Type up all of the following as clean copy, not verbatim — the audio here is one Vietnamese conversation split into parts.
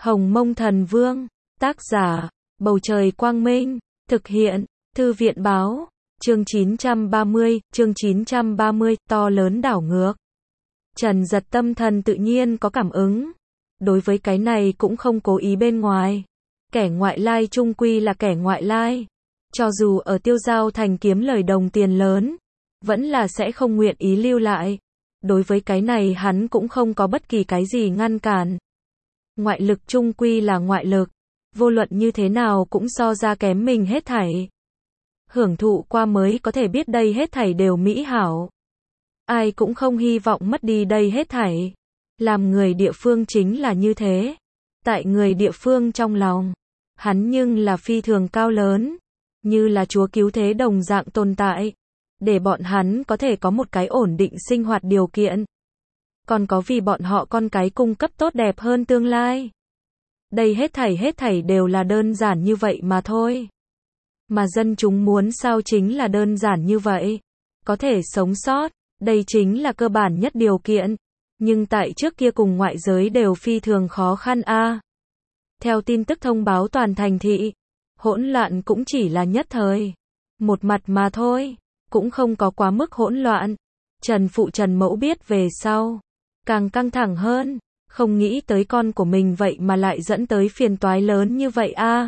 Hồng Mông Thần Vương, tác giả, Bầu Trời Quang Minh, thực hiện, Thư viện Báo, chương 930, to lớn đảo ngược. Trần Giật tâm thần tự nhiên có cảm ứng. Đối với cái này cũng không cố ý bên ngoài. Kẻ ngoại lai chung quy là kẻ ngoại lai. Cho dù ở Tiêu Giao Thành kiếm lời đồng tiền lớn, vẫn là sẽ không nguyện ý lưu lại. Đối với cái này hắn cũng không có bất kỳ cái gì ngăn cản. Ngoại lực chung quy là ngoại lực, vô luận như thế nào cũng so ra kém mình hết thảy. Hưởng thụ qua mới có thể biết đây hết thảy đều mỹ hảo. Ai cũng không hy vọng mất đi đây hết thảy. Làm người địa phương chính là như thế. Tại người địa phương trong lòng, hắn nhưng là phi thường cao lớn, như là chúa cứu thế đồng dạng tồn tại, để bọn hắn có thể có một cái ổn định sinh hoạt điều kiện. Còn có vì bọn họ con cái cung cấp tốt đẹp hơn tương lai. Đây hết thảy đều là đơn giản như vậy mà thôi. Mà dân chúng muốn sao chính là đơn giản như vậy. Có thể sống sót, đây chính là cơ bản nhất điều kiện. Nhưng tại trước kia cùng ngoại giới đều phi thường khó khăn a. Theo tin tức thông báo toàn thành thị, hỗn loạn cũng chỉ là nhất thời. Một mặt mà thôi, cũng không có quá mức hỗn loạn. Trần Phụ Trần Mẫu biết về sau, càng căng thẳng hơn, không nghĩ tới con của mình vậy mà lại dẫn tới phiền toái lớn như vậy a.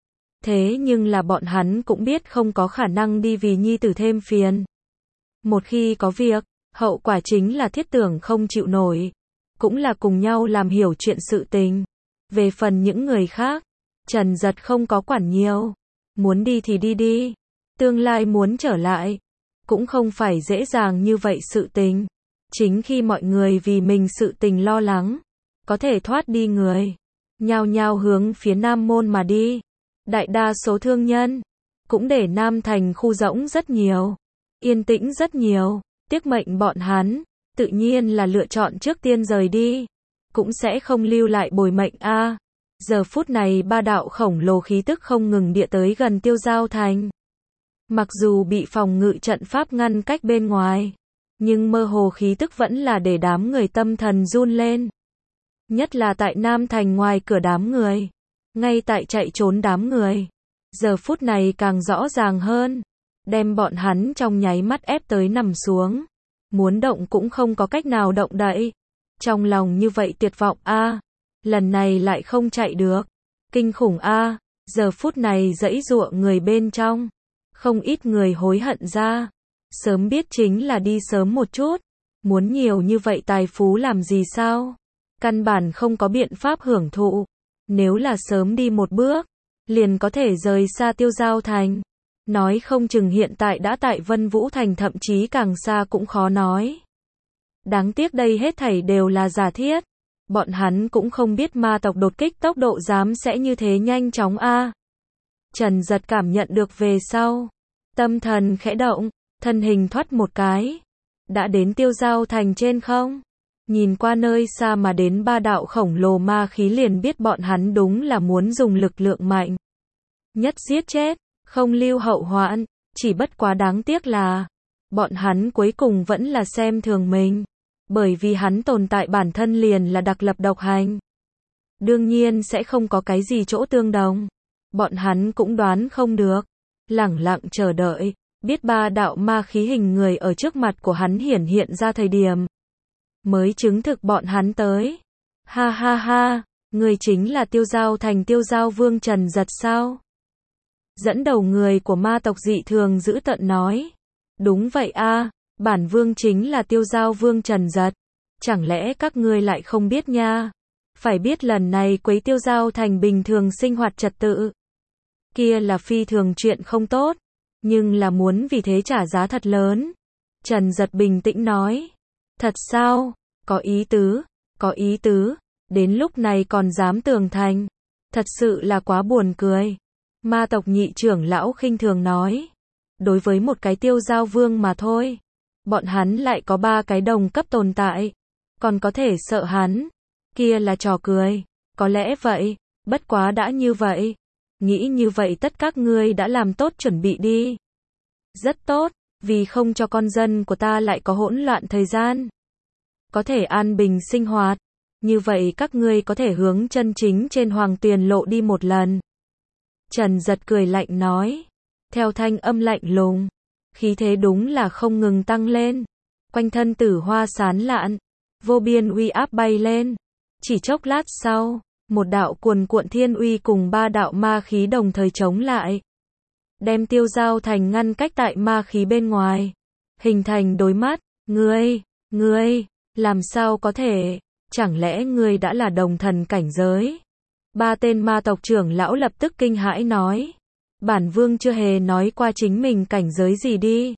Thế nhưng là bọn hắn cũng biết không có khả năng đi vì nhi tử thêm phiền. Một khi có việc, hậu quả chính là thiết tưởng không chịu nổi. Cũng là cùng nhau làm hiểu chuyện sự tình. Về phần những người khác, Trần Giật không có quản nhiều. Muốn đi thì đi đi. Tương lai muốn trở lại, cũng không phải dễ dàng như vậy sự tình. Chính khi mọi người vì mình sự tình lo lắng, có thể thoát đi người, nhao nhao hướng phía Nam Môn mà đi. Đại đa số thương nhân, cũng để Nam Thành khu rỗng rất nhiều, yên tĩnh rất nhiều. Tiếc mệnh bọn hắn, tự nhiên là lựa chọn trước tiên rời đi, cũng sẽ không lưu lại bồi mệnh a. Giờ phút này ba đạo khổng lồ khí tức không ngừng địa tới gần Tiêu Giao Thành. Mặc dù bị phòng ngự trận pháp ngăn cách bên ngoài, nhưng mơ hồ khí tức vẫn là để đám người tâm thần run lên. Nhất là tại Nam Thành ngoài cửa đám người, ngay tại chạy trốn đám người. Giờ phút này càng rõ ràng hơn, đem bọn hắn trong nháy mắt ép tới nằm xuống. Muốn động cũng không có cách nào động đậy. Trong lòng như vậy tuyệt vọng a, lần này lại không chạy được. Kinh khủng a, giờ phút này giãy giụa người bên trong. Không ít người hối hận ra. Sớm biết chính là đi sớm một chút. Muốn nhiều như vậy tài phú làm gì sao? Căn bản không có biện pháp hưởng thụ. Nếu là sớm đi một bước, liền có thể rời xa Tiêu Giao Thành. Nói không chừng hiện tại đã tại Vân Vũ Thành, thậm chí càng xa cũng khó nói. Đáng tiếc đây hết thảy đều là giả thiết. Bọn hắn cũng không biết ma tộc đột kích tốc độ dám sẽ như thế nhanh chóng a. Trần Giật cảm nhận được về sau, tâm thần khẽ động, thân hình thoát một cái, đã đến Tiêu Giao Thành trên không. Nhìn qua nơi xa mà đến ba đạo khổng lồ ma khí liền biết bọn hắn đúng là muốn dùng lực lượng mạnh nhất giết chết, không lưu hậu hoạn. Chỉ bất quá đáng tiếc là bọn hắn cuối cùng vẫn là xem thường mình, bởi vì hắn tồn tại bản thân liền là đặc lập độc hành, đương nhiên sẽ không có cái gì chỗ tương đồng. Bọn hắn cũng đoán không được, lẳng lặng chờ đợi, biết ba đạo ma khí hình người ở trước mặt của hắn hiển hiện ra thời điểm, mới chứng thực bọn hắn tới. Ha ha ha, người chính là Tiêu Giao Thành Tiêu Giao Vương Trần Giật sao? Dẫn đầu người của ma tộc dị thường dữ tợn nói. Đúng vậy a, bản vương chính là Tiêu Giao Vương Trần Giật. Chẳng lẽ các ngươi lại không biết nha? Phải biết lần này quấy Tiêu Giao Thành bình thường sinh hoạt trật tự, kia là phi thường chuyện không tốt, nhưng là muốn vì thế trả giá thật lớn. Trần Giật bình tĩnh nói. Thật sao? Có ý tứ, đến lúc này còn dám tường thành. Thật sự là quá buồn cười. Ma tộc nhị trưởng lão khinh thường nói. Đối với một cái Tiêu Giao Vương mà thôi, bọn hắn lại có 3 cái đồng cấp tồn tại, còn có thể sợ hắn, kia là trò cười. Có lẽ vậy, bất quá đã như vậy, nghĩ như vậy tất các ngươi đã làm tốt chuẩn bị đi. Rất tốt, vì không cho con dân của ta lại có hỗn loạn thời gian, có thể an bình sinh hoạt, Như vậy các ngươi có thể hướng chân chính trên Hoàng Tuyền Lộ đi một lần. Trần Giật cười lạnh nói. Theo thanh âm lạnh lùng, khí thế đúng là không ngừng tăng lên. Quanh thân tử hoa sán lạn, vô biên uy áp bay lên. Chỉ chốc lát sau, một đạo cuồn cuộn thiên uy cùng 3 đạo ma khí đồng thời chống lại. Đem Tiêu Giao Thành ngăn cách tại ma khí bên ngoài. Hình thành đối mắt. Ngươi, làm sao có thể? Chẳng lẽ ngươi đã là đồng thần cảnh giới? 3 tên ma tộc trưởng lão lập tức kinh hãi nói. Bản vương chưa hề nói qua chính mình cảnh giới gì đi.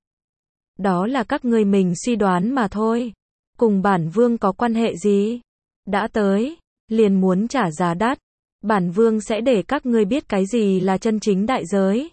Đó là các ngươi mình suy đoán mà thôi. Cùng bản vương có quan hệ gì? Đã tới, liền muốn trả giá đắt. Bản vương sẽ để các ngươi biết cái gì là chân chính đại giới.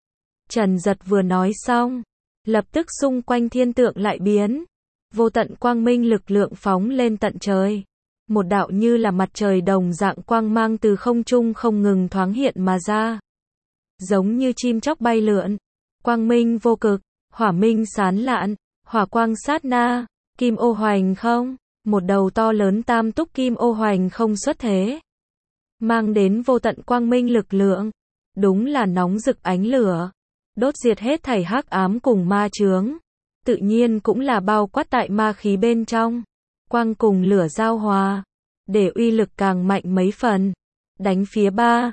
Trần Giật vừa nói xong, lập tức xung quanh thiên tượng lại biến. Vô tận quang minh lực lượng phóng lên tận trời. Một đạo như là mặt trời đồng dạng quang mang từ không trung không ngừng thoáng hiện mà ra. Giống như chim chóc bay lượn. Quang minh vô cực, hỏa minh sán lạn, hỏa quang sát na, kim ô hoành không. Một đầu to lớn tam túc kim ô hoành không xuất thế. Mang đến vô tận quang minh lực lượng. Đúng là nóng rực ánh lửa. Đốt diệt hết thảy hắc ám cùng ma chướng. Tự nhiên cũng là bao quát tại ma khí bên trong. Quang cùng lửa giao hòa. Để uy lực càng mạnh mấy phần. Đánh phía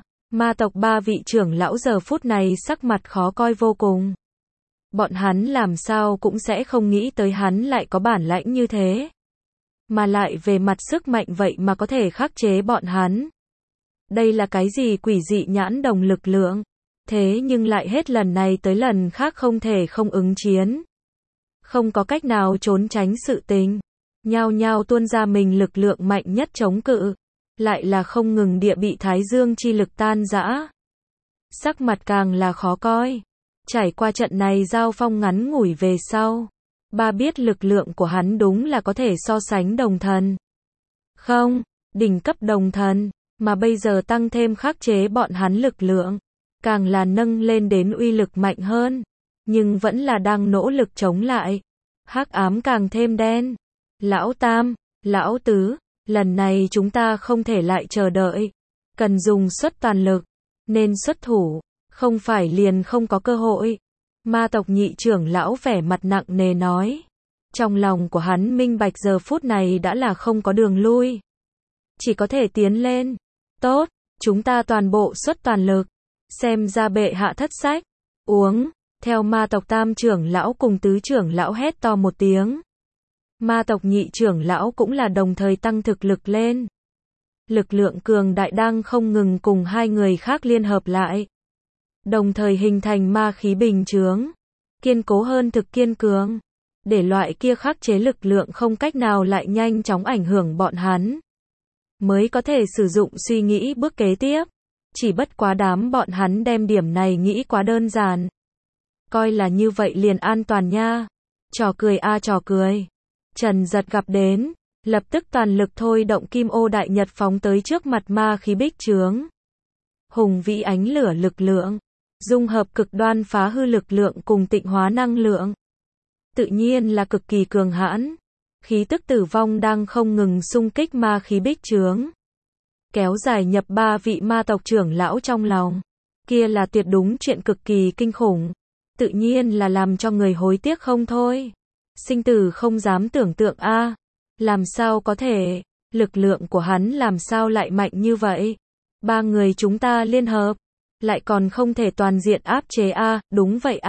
ma tộc 3 vị trưởng lão giờ phút này sắc mặt khó coi vô cùng. Bọn hắn làm sao cũng sẽ không nghĩ tới hắn lại có bản lãnh như thế. Mà lại về mặt sức mạnh vậy mà có thể khắc chế bọn hắn. Đây là cái gì quỷ dị nhãn đồng lực lượng. Thế nhưng lại hết lần này tới lần khác không thể không ứng chiến. Không có cách nào trốn tránh sự tình. Nhao nhao tuôn ra mình lực lượng mạnh nhất chống cự. Lại là không ngừng địa bị Thái Dương chi lực tan rã. Sắc mặt càng là khó coi. Trải qua trận này giao phong ngắn ngủi về sau. Biết lực lượng của hắn đúng là có thể so sánh đồng thần. Không, đỉnh cấp đồng thần. Mà bây giờ tăng thêm khắc chế bọn hắn lực lượng. Càng là nâng lên đến uy lực mạnh hơn. Nhưng vẫn là đang nỗ lực chống lại. Hắc ám càng thêm đen. Lão Tam, Lão Tứ, lần này chúng ta không thể lại chờ đợi. Cần dùng suất toàn lực. Nên xuất thủ. Không phải liền không có cơ hội. Ma tộc nhị trưởng lão vẻ mặt nặng nề nói. Trong lòng của hắn minh bạch giờ phút này đã là không có đường lui. Chỉ có thể tiến lên. Tốt, chúng ta toàn bộ xuất toàn lực. Xem ra bệ hạ thất sách. Uống. Theo ma tộc tam trưởng lão cùng tứ trưởng lão hét to một tiếng. Ma tộc nhị trưởng lão cũng là đồng thời tăng thực lực lên. Lực lượng cường đại đang không ngừng cùng 2 người khác liên hợp lại. Đồng thời hình thành ma khí bình chướng. Kiên cố hơn thực kiên cường. Để loại kia khắc chế lực lượng không cách nào lại nhanh chóng ảnh hưởng bọn hắn. Mới có thể sử dụng suy nghĩ bước kế tiếp. Chỉ bất quá đám bọn hắn đem điểm này nghĩ quá đơn giản. Coi là như vậy liền an toàn nha. Trò cười trò cười. Trần Giật gặp đến. Lập tức toàn lực thôi động kim ô đại nhật phóng tới trước mặt ma khí bích chướng. Hùng vĩ ánh lửa lực lượng. Dung hợp cực đoan phá hư lực lượng cùng tịnh hóa năng lượng. Tự nhiên là cực kỳ cường hãn. Khí tức tử vong đang không ngừng xung kích ma khí bích chướng. Kéo dài nhập 3 vị ma tộc trưởng lão trong lòng. Kia là tuyệt đúng chuyện cực kỳ kinh khủng. Tự nhiên là làm cho người hối tiếc không thôi. Sinh tử không dám tưởng tượng Làm sao có thể. Lực lượng của hắn làm sao lại mạnh như vậy. 3 người chúng ta liên hợp. Lại còn không thể toàn diện áp chế đúng vậy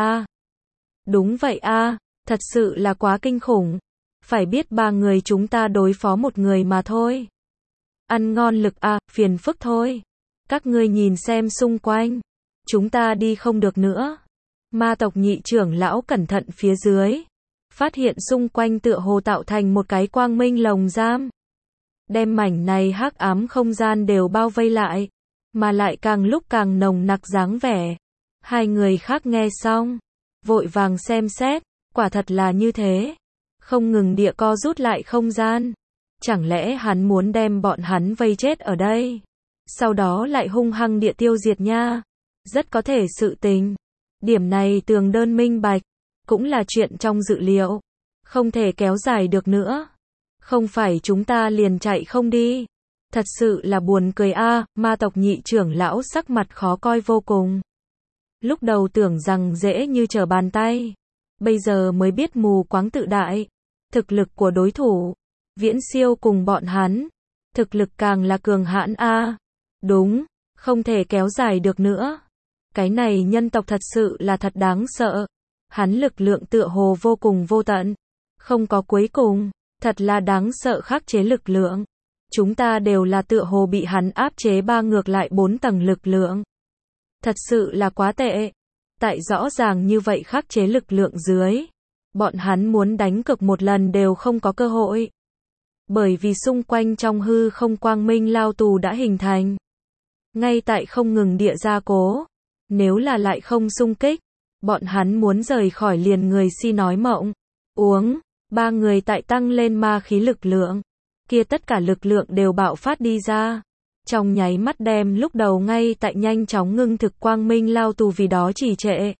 Đúng vậy thật sự là quá kinh khủng. Phải biết 3 người chúng ta đối phó một người mà thôi. Ăn ngon lực phiền phức thôi. Các ngươi nhìn xem xung quanh. Chúng ta đi không được nữa. Ma tộc nhị trưởng lão cẩn thận phía dưới. Phát hiện xung quanh tựa hồ tạo thành một cái quang minh lồng giam. Đem mảnh này hắc ám không gian đều bao vây lại. Mà lại càng lúc càng nồng nặc dáng vẻ. 2 người khác nghe xong. Vội vàng xem xét. Quả thật là như thế. Không ngừng địa co rút lại không gian. Chẳng lẽ hắn muốn đem bọn hắn vây chết ở đây. Sau đó lại hung hăng địa tiêu diệt nha. Rất có thể sự tình. Điểm này tường đơn minh bạch. Cũng là chuyện trong dự liệu. Không thể kéo dài được nữa. Không phải chúng ta liền chạy không đi. Thật sự là buồn cười a, ma tộc nhị trưởng lão sắc mặt khó coi vô cùng. Lúc đầu tưởng rằng dễ như trở bàn tay. Bây giờ mới biết mù quáng tự đại. Thực lực của đối thủ viễn siêu cùng bọn hắn. Thực lực càng là cường hãn a. Đúng, không thể kéo dài được nữa. Cái này nhân tộc thật sự là thật đáng sợ. Hắn lực lượng tựa hồ vô cùng vô tận. Không có cuối cùng. Thật là đáng sợ khắc chế lực lượng. Chúng ta đều là tựa hồ bị hắn áp chế 3 ngược lại 4 tầng lực lượng. Thật sự là quá tệ. Tại rõ ràng như vậy khắc chế lực lượng dưới. Bọn hắn muốn đánh cực một lần đều không có cơ hội. Bởi vì xung quanh trong hư không quang minh lao tù đã hình thành. Ngay tại không ngừng địa gia cố. Nếu là lại không xung kích, bọn hắn muốn rời khỏi liền người si nói mộng. Uống, 3 người tại tăng lên ma khí lực lượng. Kia tất cả lực lượng đều bạo phát đi ra. Trong nháy mắt đem lúc đầu ngay tại nhanh chóng ngưng thực quang minh lao tù vì đó trì trệ.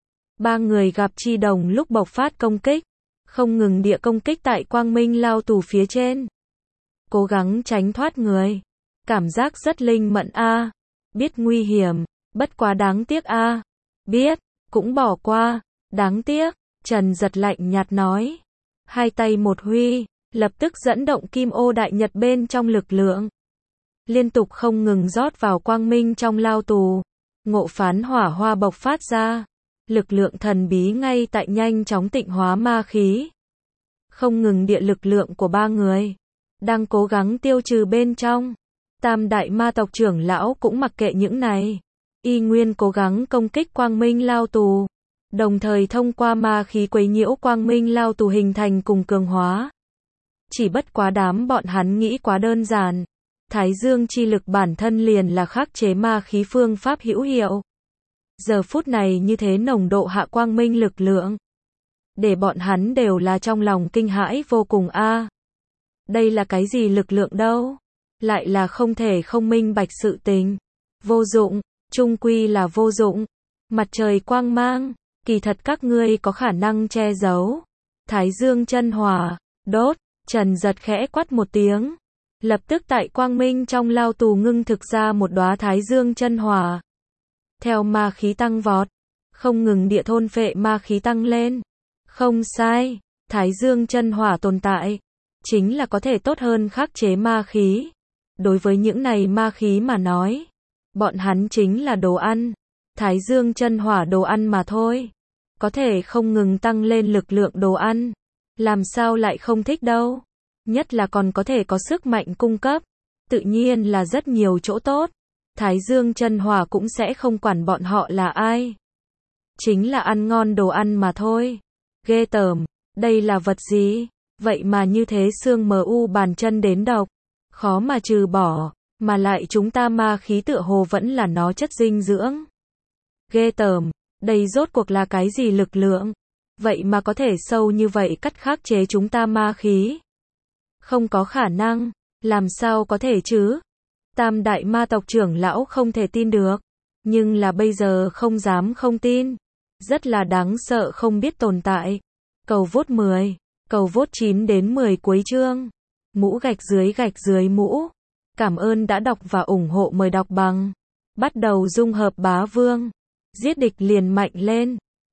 3 người gặp chi đồng lúc bộc phát công kích. Không ngừng địa công kích tại quang minh lao tù phía trên. Cố gắng tránh thoát người. Cảm giác rất linh mẫn a. Biết nguy hiểm, bất quá đáng tiếc a. Biết, cũng bỏ qua, đáng tiếc. Trần Giật lạnh nhạt nói. Hai tay một huy, lập tức dẫn động kim ô đại nhật bên trong lực lượng. Liên tục không ngừng rót vào quang minh trong lao tù. Ngộ phán hỏa hoa bộc phát ra. Lực lượng thần bí ngay tại nhanh chóng tịnh hóa ma khí. Không ngừng địa lực lượng của 3 người. Đang cố gắng tiêu trừ bên trong. Tam đại ma tộc trưởng lão cũng mặc kệ những này. Y nguyên cố gắng công kích quang minh lao tù. Đồng thời thông qua ma khí quấy nhiễu quang minh lao tù hình thành cùng cường hóa. Chỉ bất quá đám bọn hắn nghĩ quá đơn giản. Thái dương chi lực bản thân liền là khắc chế ma khí phương pháp hữu hiệu. Giờ phút này như thế nồng độ hạ quang minh lực lượng. Để bọn hắn đều là trong lòng kinh hãi vô cùng a. Đây là cái gì lực lượng đâu? Lại là không thể không minh bạch sự tình. Vô dụng, chung quy là vô dụng. Mặt trời quang mang, kỳ thật các ngươi có khả năng che giấu. Thái dương chân hỏa, đốt, Trần Giật khẽ quát một tiếng. Lập tức tại quang minh trong lao tù ngưng thực ra một đóa thái dương chân hỏa. Theo ma khí tăng vọt, không ngừng địa thôn phệ ma khí tăng lên. Không sai, thái dương chân hỏa tồn tại, chính là có thể tốt hơn khắc chế ma khí. Đối với những này ma khí mà nói, bọn hắn chính là đồ ăn. Thái dương chân hỏa đồ ăn mà thôi. Có thể không ngừng tăng lên lực lượng đồ ăn. Làm sao lại không thích đâu. Nhất là còn có thể có sức mạnh cung cấp. Tự nhiên là rất nhiều chỗ tốt. Thái dương chân hỏa cũng sẽ không quản bọn họ là ai. Chính là ăn ngon đồ ăn mà thôi. Ghê tởm, đây là vật gì? Vậy mà như thế xương mu bàn chân đến độc. Khó mà trừ bỏ, mà lại chúng ta ma khí tựa hồ vẫn là nó chất dinh dưỡng. Ghê tởm, đây rốt cuộc là cái gì lực lượng? Vậy mà có thể sâu như vậy cắt khắc chế chúng ta ma khí. Không có khả năng, làm sao có thể chứ? Tam đại ma tộc trưởng lão không thể tin được, nhưng là bây giờ không dám không tin. Rất là đáng sợ không biết tồn tại. Cầu vote 10, cầu vote 9 đến 10 cuối chương. Mũ gạch dưới mũ. Cảm ơn đã đọc và ủng hộ, mời đọc bằng. Bắt đầu dung hợp bá vương. Giết địch liền mạnh lên.